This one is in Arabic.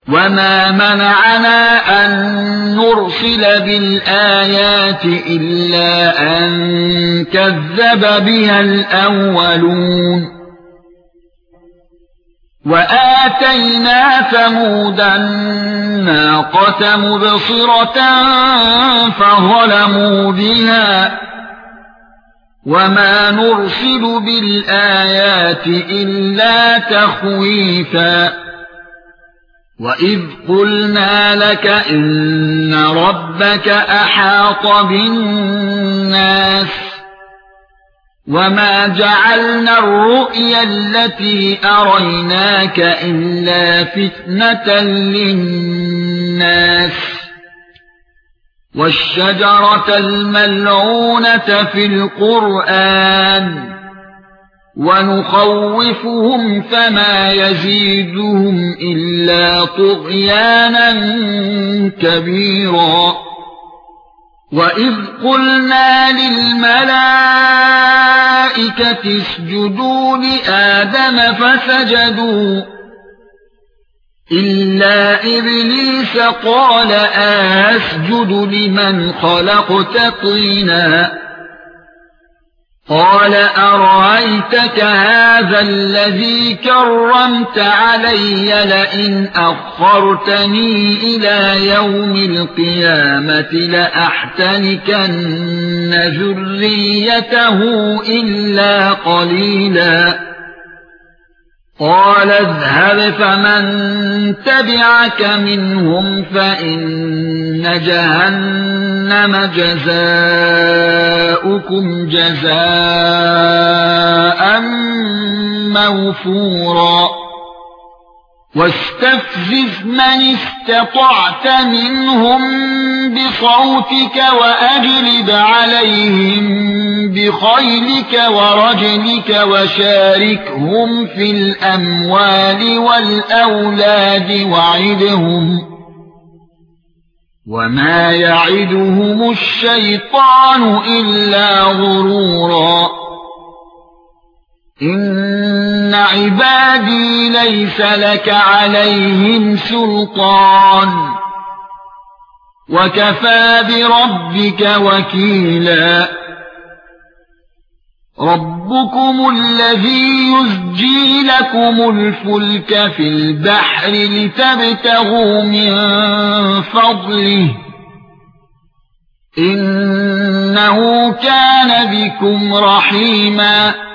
وما منعنا أن نرسل بالآيات إلا أن كذب بها الأولون وآتينا ثمود الناقة مبصرة فظلموا بها وما نرسل بالآيات إلا تخويفا وَإِذْ قُلْنَا لَكَ إِنَّ رَبَّكَ أَحَاطَ بِالنَّاسِ وَمَا جَعَلْنَا الرُّؤْيَا الَّتِي أَرَيْنَاكَ إِلَّا فِتْنَةً لِلنَّاسِ وَالشَّجَرَةَ الْمَلْعُونَةَ فِي الْقُرْآنِ وَنُخَوِّفُهُمْ فَمَا يَزِيدُهُمْ إِلَّا طُغْيَانًا كَبِيرًا وَإِذْ قُلْنَا لِلْمَلَائِكَةِ اسْجُدُوا لِآدَمَ فَسَجَدُوا إِلَّا إِبْلِيسَ قَالَ أَسْجُدُ لِمَنْ خَلَقْتَ طِينًا قال أرأيتك هذا الذي كرمت علي لئن أخرتني إلى يوم القيامة لأحتنكن ذريته إلا قليلا قال اذهب فمن تبعك منهم فإن جهنم جزاؤكم جزاء موفورا واستفزز من استطعت منهم بصوتك وأجلب عليهم بخيلك ورجلك وشاركهم في الأموال والأولاد وعدهم وما يعدهم الشيطان إلا غرورا إن عبادي ليس لك عليهم سلطان وكفى بربك وكيلا ربكم الذي يزجي لكم الفلك في البحر لتبتغوا من فضله إنه كان بكم رحيما